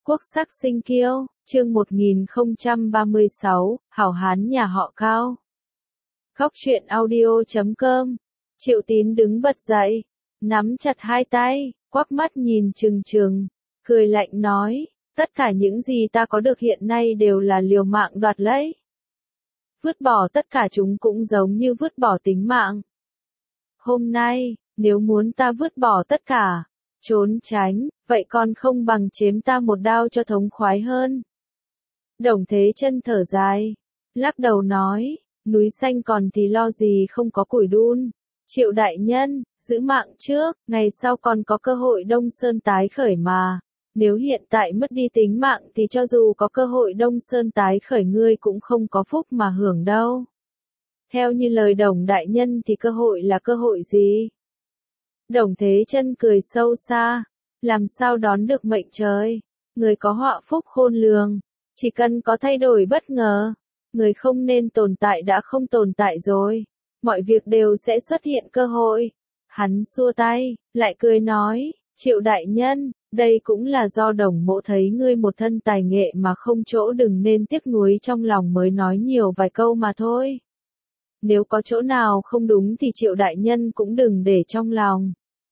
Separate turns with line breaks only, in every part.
Quốc sắc sinh kiêu, chương 1036, hảo hán nhà họ Cao. Góc truyện audio.com. Triệu Tín đứng bật dậy, nắm chặt hai tay, quắc mắt nhìn trừng trừng, cười lạnh nói, tất cả những gì ta có được hiện nay đều là liều mạng đoạt lấy. Vứt bỏ tất cả chúng cũng giống như vứt bỏ tính mạng. Hôm nay, nếu muốn ta vứt bỏ tất cả, trốn tránh, vậy còn không bằng chém ta một đao cho thống khoái hơn. Đồng Thế Chân thở dài, lắc đầu nói, núi xanh còn thì lo gì không có củi đun. Triệu đại nhân, giữ mạng trước, ngày sau còn có cơ hội Đông Sơn tái khởi mà. Nếu hiện tại mất đi tính mạng thì cho dù có cơ hội Đông Sơn tái khởi ngươi cũng không có phúc mà hưởng đâu. Theo như lời Đồng đại nhân thì cơ hội là cơ hội gì? Đồng Thế Chân cười sâu xa, làm sao đón được mệnh trời, người có họa phúc khôn lường, chỉ cần có thay đổi bất ngờ, người không nên tồn tại đã không tồn tại rồi, mọi việc đều sẽ xuất hiện cơ hội. Hắn xua tay, lại cười nói, Triệu đại nhân, đây cũng là do Đồng mỗ thấy ngươi một thân tài nghệ mà không chỗ đừng nên tiếc nuối trong lòng mới nói nhiều vài câu mà thôi. Nếu có chỗ nào không đúng thì Triệu đại nhân cũng đừng để trong lòng.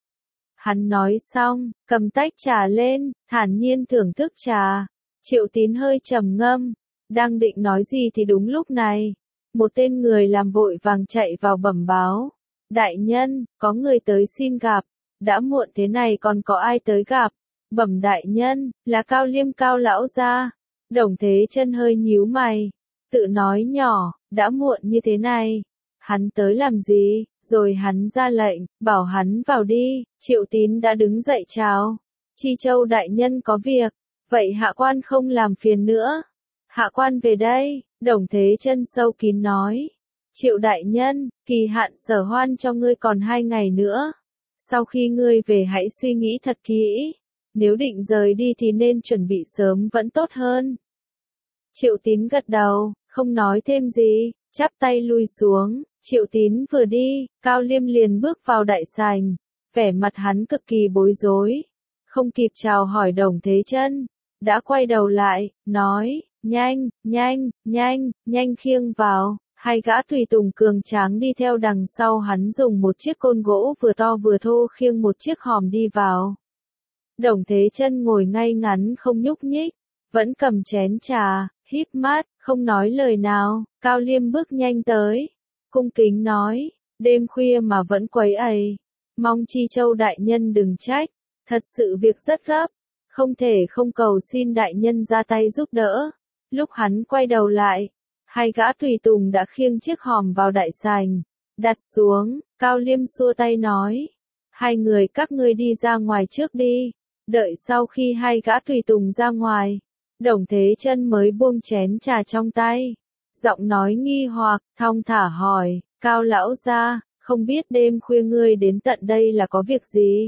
Hắn nói xong, cầm tách trà lên, thản nhiên thưởng thức trà. Triệu Tín hơi trầm ngâm, đang định nói gì thì đúng lúc này, một tên người làm vội vàng chạy vào bẩm báo. Đại nhân, có người tới xin gặp, đã muộn thế này còn có ai tới gặp? Bẩm đại nhân, là Cao Liêm Cao lão gia. Đồng Thế Chân hơi nhíu mày, tự nói nhỏ, đã muộn như thế này, hắn tới làm gì? Rồi hắn ra lệnh, bảo hắn vào đi. Triệu Tín đã đứng dậy chào. Chi Châu đại nhân có việc, vậy hạ quan không làm phiền nữa. Hạ quan về đây, Đồng Thế Chân sâu kín nói. Triệu đại nhân, kỳ hạn sở hoan cho ngươi còn 2 ngày nữa. Sau khi ngươi về hãy suy nghĩ thật kỹ. Nếu định rời đi thì nên chuẩn bị sớm vẫn tốt hơn. Triệu Tín gật đầu, không nói thêm gì, chắp tay lui xuống. Triệu Tín vừa đi, Cao Liêm liền bước vào đại sảnh, vẻ mặt hắn cực kỳ bối rối, không kịp chào hỏi Đồng Thế Chân, đã quay đầu lại, nói, nhanh khiêng vào. Hai gã tùy tùng cường tráng đi theo đằng sau hắn dùng một chiếc côn gỗ vừa to vừa thô khiêng một chiếc hòm đi vào. Đồng Thế Chân ngồi ngay ngắn không nhúc nhích, vẫn cầm chén trà, híp mắt, không nói lời nào. Cao Liêm bước nhanh tới, cung kính nói, đêm khuya mà vẫn quấy ầy, mong Chi Châu đại nhân đừng trách, thật sự việc rất gấp, không thể không cầu xin đại nhân ra tay giúp đỡ. Lúc hắn quay đầu lại, hai gã tùy tùng đã khiêng chiếc hòm vào đại sảnh, đặt xuống. Cao Liêm xua tay nói, hai người các ngươi đi ra ngoài trước đi. Đợi sau khi hai gã tùy tùng ra ngoài, Đồng Thế Chân mới buông chén trà trong tay, giọng nói nghi hoặc, thong thả hỏi, Cao lão gia, không biết đêm khuya ngươi đến tận đây là có việc gì?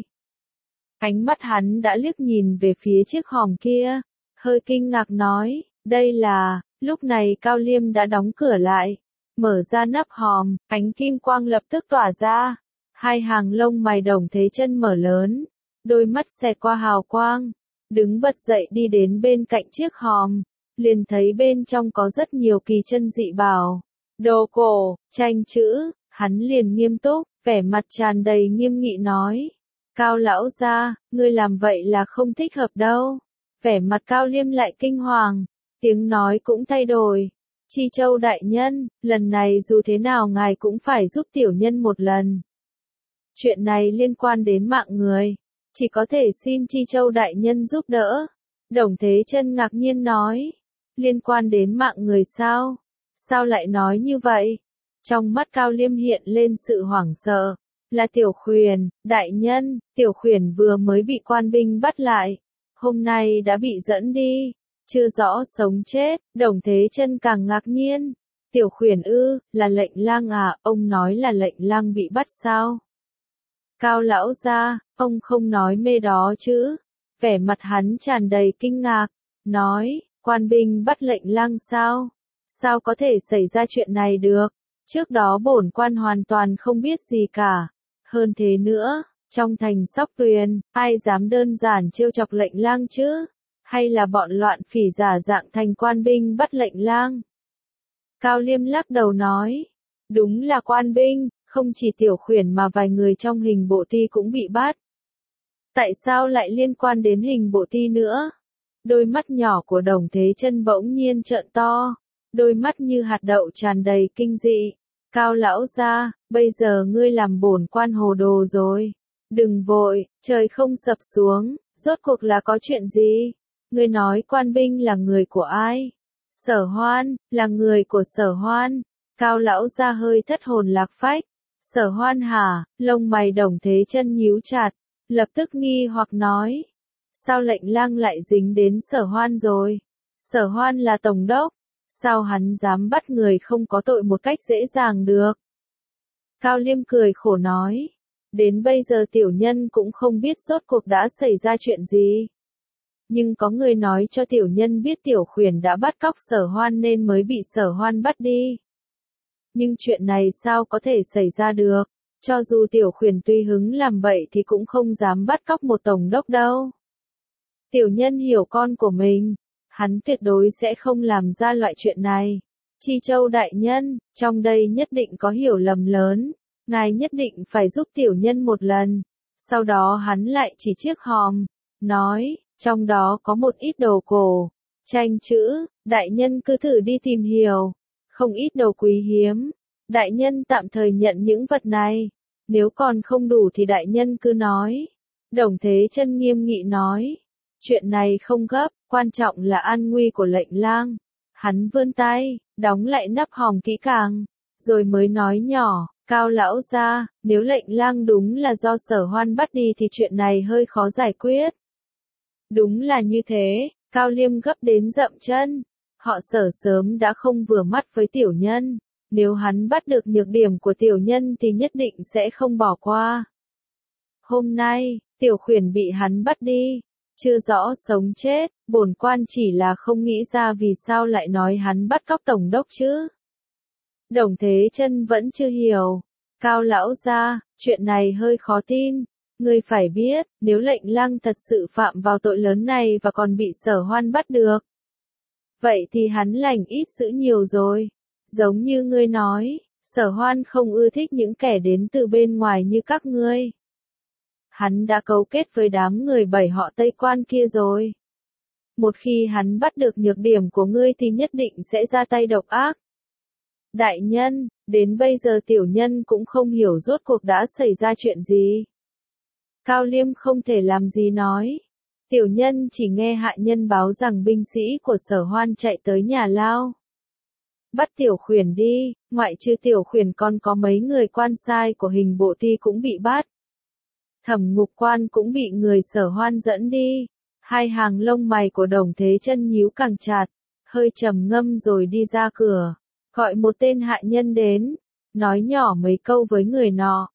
Ánh mắt hắn đã liếc nhìn về phía chiếc hòm kia, hơi kinh ngạc nói, đây là. Lúc này Cao Liêm đã đóng cửa lại, mở ra nắp hòm, ánh kim quang lập tức tỏa ra, hai hàng lông mày Đồng Thế Chân mở lớn, đôi mắt xẹt qua hào quang, đứng bật dậy đi đến bên cạnh chiếc hòm, liền thấy bên trong có rất nhiều kỳ chân dị bảo, đồ cổ, tranh chữ. Hắn liền nghiêm túc, vẻ mặt tràn đầy nghiêm nghị nói, Cao lão gia, ngươi làm vậy là không thích hợp đâu. Vẻ mặt Cao Liêm lại kinh hoàng, tiếng nói cũng thay đổi. Chi Châu đại nhân, lần này dù thế nào ngài cũng phải giúp tiểu nhân một lần. Chuyện này liên quan đến mạng người, chỉ có thể xin Chi Châu đại nhân giúp đỡ. Đồng Thế Chân ngạc nhiên nói, liên quan đến mạng người sao? Sao lại nói như vậy? Trong mắt Cao Liêm hiện lên sự hoảng sợ, là Tiểu Khuyển, đại nhân, Tiểu Khuyển vừa mới bị quan binh bắt lại, hôm nay đã bị dẫn đi, chưa rõ sống chết. Đồng Thế Chân càng ngạc nhiên, Tiểu Khuyển ư, là Lệnh Lang à? Ông nói là Lệnh Lang bị bắt sao? Cao lão gia, ông không nói mê đó chứ? Vẻ mặt hắn tràn đầy kinh ngạc, nói, quan binh bắt Lệnh Lang sao? Sao có thể xảy ra chuyện này được? Trước đó bổn quan hoàn toàn không biết gì cả. Hơn thế nữa, trong thành Sóc Tuyền, ai dám đơn giản trêu chọc Lệnh Lang chứ? Hay là bọn loạn phỉ giả dạng thành quan binh bắt lệnh lang? Cao Liêm lắc đầu nói. Đúng là quan binh, không chỉ Tiểu Khuyển mà vài người trong hình bộ ti cũng bị bắt. Tại sao lại liên quan đến hình bộ ti nữa? Đôi mắt nhỏ của Đồng Thế Chân bỗng nhiên trợn to, đôi mắt như hạt đậu tràn đầy kinh dị. Cao lão gia, bây giờ ngươi làm bổn quan hồ đồ rồi. Đừng vội, trời không sập xuống, rốt cuộc là có chuyện gì? Ngươi nói quan binh là người của ai? Sở Hoan, là người của Sở Hoan. Cao lão gia hơi thất hồn lạc phách. Sở Hoan hả? Lông mày Đồng Thế Chân nhíu chặt, lập tức nghi hoặc nói. Sao lệnh lang lại dính đến Sở Hoan rồi? Sở Hoan là tổng đốc, sao hắn dám bắt người không có tội một cách dễ dàng được? Cao Liêm cười khổ nói. Đến bây giờ tiểu nhân cũng không biết rốt cuộc đã xảy ra chuyện gì. Nhưng có người nói cho tiểu nhân biết Tiểu Khuyển đã bắt cóc Sở Hoan nên mới bị Sở Hoan bắt đi. Nhưng chuyện này sao có thể xảy ra được? Cho dù Tiểu Khuyển tùy hứng làm vậy thì cũng không dám bắt cóc một tổng đốc đâu. Tiểu nhân hiểu con của mình, hắn tuyệt đối sẽ không làm ra loại chuyện này. Chi Châu đại nhân, trong đây nhất định có hiểu lầm lớn, ngài nhất định phải giúp tiểu nhân một lần. Sau đó hắn lại chỉ chiếc hòm, nói, trong đó có một ít đồ cổ, tranh chữ, đại nhân cứ thử đi tìm hiểu, không ít đồ quý hiếm. Đại nhân tạm thời nhận những vật này, nếu còn không đủ thì đại nhân cứ nói. Đồng Thế Chân nghiêm nghị nói. Chuyện này không gấp, quan trọng là an nguy của lệnh lang. Hắn vươn tay, đóng lại nắp hòm kỹ càng, rồi mới nói nhỏ, Cao lão gia, nếu lệnh lang đúng là do Sở Hoan bắt đi thì chuyện này hơi khó giải quyết. Đúng là như thế, Cao Liêm gấp đến dậm chân. Họ Sở sớm đã không vừa mắt với tiểu nhân, nếu hắn bắt được nhược điểm của tiểu nhân thì nhất định sẽ không bỏ qua. Hôm nay, Tiểu Khuyển bị hắn bắt đi. Chưa rõ sống chết, bổn quan chỉ là không nghĩ ra vì sao lại nói hắn bắt cóc tổng đốc chứ. Đồng Thế Chân vẫn chưa hiểu. Cao lão gia, chuyện này hơi khó tin. Ngươi phải biết, nếu lệnh lang thật sự phạm vào tội lớn này và còn bị Sở Hoan bắt được, vậy thì hắn lành ít dữ nhiều rồi. Giống như ngươi nói, Sở Hoan không ưa thích những kẻ đến từ bên ngoài như các ngươi. Hắn đã cấu kết với đám người bảy họ Tây Quan kia rồi. Một khi hắn bắt được nhược điểm của ngươi thì nhất định sẽ ra tay độc ác. Đại nhân, đến bây giờ tiểu nhân cũng không hiểu rốt cuộc đã xảy ra chuyện gì. Cao Liêm không thể làm gì nói. Tiểu nhân chỉ nghe hạ nhân báo rằng binh sĩ của Sở Hoan chạy tới nhà lao. Bắt Tiểu Khuyển đi, ngoại trừ Tiểu Khuyển còn có mấy người quan sai của hình bộ ti cũng bị bắt. Thẩm Ngục Quan cũng bị người Sở Hoan dẫn đi. Hai hàng lông mày của Đồng Thế Chân nhíu càng chặt, hơi trầm ngâm rồi đi ra cửa, gọi một tên hạ nhân đến, nói nhỏ mấy câu với người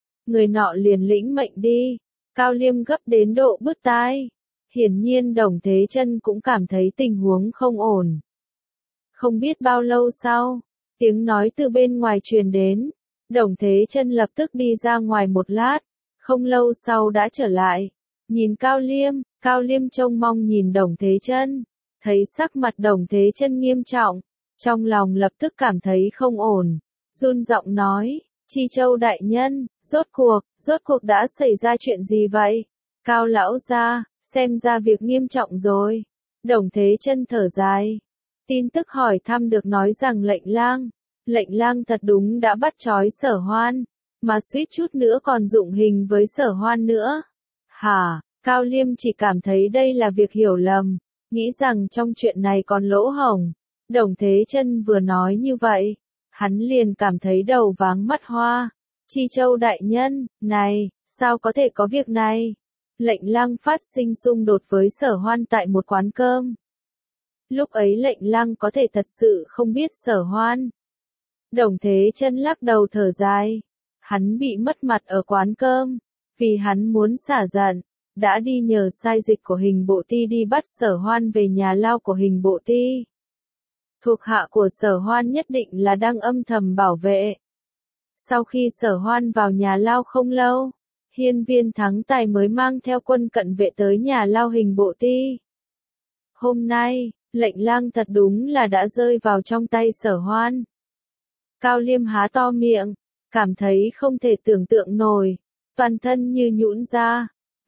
nọ liền lĩnh mệnh đi. Cao Liêm gấp đến độ bứt tai. Hiển nhiên Đồng Thế Chân cũng cảm thấy tình huống không ổn. Không biết bao lâu sau, tiếng nói từ bên ngoài truyền đến, Đồng Thế Chân lập tức đi ra ngoài một lát. Không lâu sau đã trở lại, nhìn Cao Liêm trông mong nhìn Đồng Thế Chân, thấy sắc mặt Đồng Thế Chân nghiêm trọng, trong lòng lập tức cảm thấy không ổn, run giọng nói, Chi Châu đại nhân, rốt cuộc đã xảy ra chuyện gì vậy? Cao lão gia, xem ra việc nghiêm trọng rồi. Đồng Thế Chân thở dài, tin tức hỏi thăm được nói rằng lệnh lang thật đúng đã bắt trói Sở Hoan. Mà suýt chút nữa còn dụng hình với Sở Hoan nữa. Hả, Cao Liêm chỉ cảm thấy đây là việc hiểu lầm, nghĩ rằng trong chuyện này còn lỗ hổng. Đồng Thế Chân vừa nói như vậy, hắn liền cảm thấy đầu váng mắt hoa. Chi Châu đại nhân, này, sao có thể có việc này? Lệnh lang phát sinh xung đột với Sở Hoan tại một quán cơm. Lúc ấy lệnh lang có thể thật sự không biết Sở Hoan. Đồng Thế Chân lắc đầu thở dài. Hắn bị mất mặt ở quán cơm, vì hắn muốn xả giận, đã đi nhờ sai dịch của hình bộ ti đi bắt Sở Hoan về nhà lao của hình bộ ti. Thuộc hạ của Sở Hoan nhất định là đang âm thầm bảo vệ. Sau khi Sở Hoan vào nhà lao không lâu, Hiên Viên Thắng Tài mới mang theo quân cận vệ tới nhà lao hình bộ ti. Hôm nay, lệnh lang thật đúng là đã rơi vào trong tay Sở Hoan. Cao Liêm há to miệng, cảm thấy không thể tưởng tượng nổi, toàn thân như nhũn ra.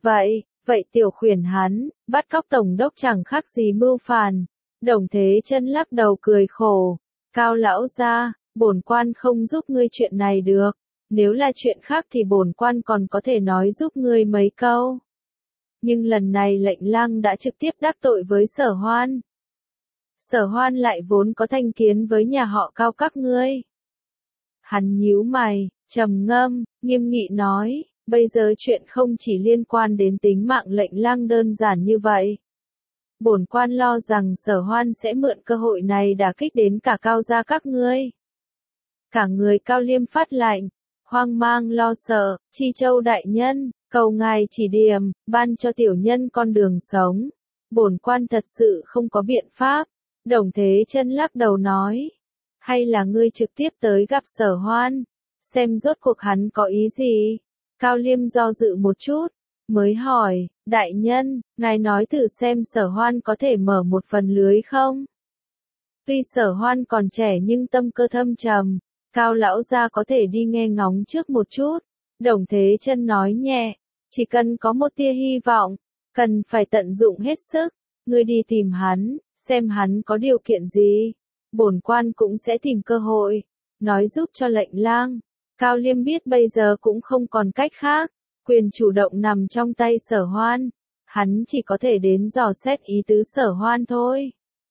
Vậy tiểu khuyển hắn, bắt cóc tổng đốc chẳng khác gì mưu phản. Đồng Thế Chân lắc đầu cười khổ. Cao lão gia, bổn quan không giúp ngươi chuyện này được. Nếu là chuyện khác thì bổn quan còn có thể nói giúp ngươi mấy câu. Nhưng lần này lệnh lang đã trực tiếp đắc tội với Sở Hoan. Sở Hoan lại vốn có thành kiến với nhà họ Cao các ngươi. Hắn nhíu mày, trầm ngâm, nghiêm nghị nói, bây giờ chuyện không chỉ liên quan đến tính mạng lệnh lang đơn giản như vậy. Bổn quan lo rằng Sở Hoan sẽ mượn cơ hội này đả kích đến cả Cao gia các ngươi. Cả người Cao Liêm phát lạnh, hoang mang lo sợ, Chi Châu đại nhân, cầu ngài chỉ điểm, ban cho tiểu nhân con đường sống. Bổn quan thật sự không có biện pháp. Đồng Thế Chân lắc đầu nói, hay là ngươi trực tiếp tới gặp Sở Hoan, xem rốt cuộc hắn có ý gì. Cao Liêm do dự một chút, mới hỏi, đại nhân, ngài nói thử xem Sở Hoan có thể mở một phần lưới không? Tuy Sở Hoan còn trẻ nhưng tâm cơ thâm trầm, Cao lão gia có thể đi nghe ngóng trước một chút. Đồng Thế Chân nói nhẹ, chỉ cần có một tia hy vọng, cần phải tận dụng hết sức. Ngươi đi tìm hắn, xem hắn có điều kiện gì. Bổn quan cũng sẽ tìm cơ hội, nói giúp cho lệnh lang. Cao Liêm biết bây giờ cũng không còn cách khác, quyền chủ động nằm trong tay Sở Hoan. Hắn chỉ có thể đến dò xét ý tứ Sở Hoan thôi.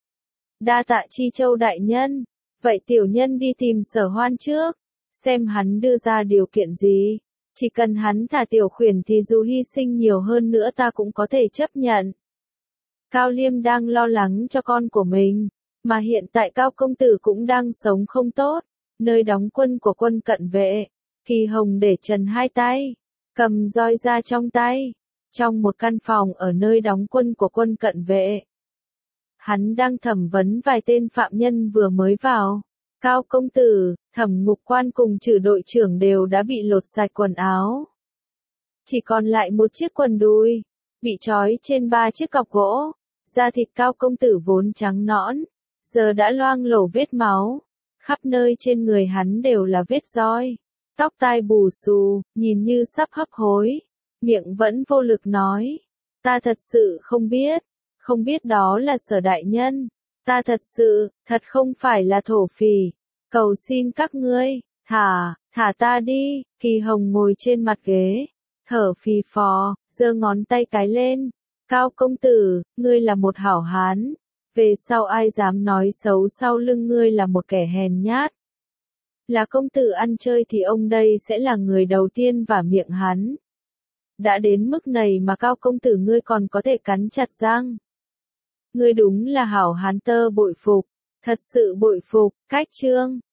Đa tạ Chi Châu đại nhân, vậy tiểu nhân đi tìm Sở Hoan trước, xem hắn đưa ra điều kiện gì. Chỉ cần hắn thả tiểu khuyển thì dù hy sinh nhiều hơn nữa ta cũng có thể chấp nhận. Cao Liêm đang lo lắng cho con của mình, mà hiện tại Cao công tử cũng đang sống không tốt, nơi đóng quân của quân cận vệ. Kỳ Hồng để trần hai tay, cầm roi ra trong tay, trong một căn phòng ở nơi đóng quân của quân cận vệ. Hắn đang thẩm vấn vài tên phạm nhân vừa mới vào. Cao công tử, Thẩm Ngục Quan cùng Trử đội trưởng đều đã bị lột sạch quần áo. Chỉ còn lại một chiếc quần đùi, bị trói trên 3 chiếc cọc gỗ. Da thịt Cao công tử vốn trắng nõn, giờ đã loang lổ vết máu. Khắp nơi trên người hắn đều là vết roi. Tóc tai bù xù, nhìn như sắp hấp hối. Miệng vẫn vô lực nói. Ta thật sự không biết đó là Sở đại nhân. Ta thật không phải là thổ phỉ. Cầu xin các ngươi, thả ta đi. Kỳ Hồng ngồi trên mặt ghế, thở phì phò, giơ ngón tay cái lên. Cao công tử, ngươi là một hảo hán. Về sau ai dám nói xấu sau lưng ngươi là một kẻ hèn nhát. Là công tử ăn chơi thì ông đây sẽ là người đầu tiên vả miệng hắn. Đã đến mức này mà Cao công tử ngươi còn có thể cắn chặt răng. Ngươi đúng là hảo hán, tơ bội phục, thật sự bội phục. Cách chương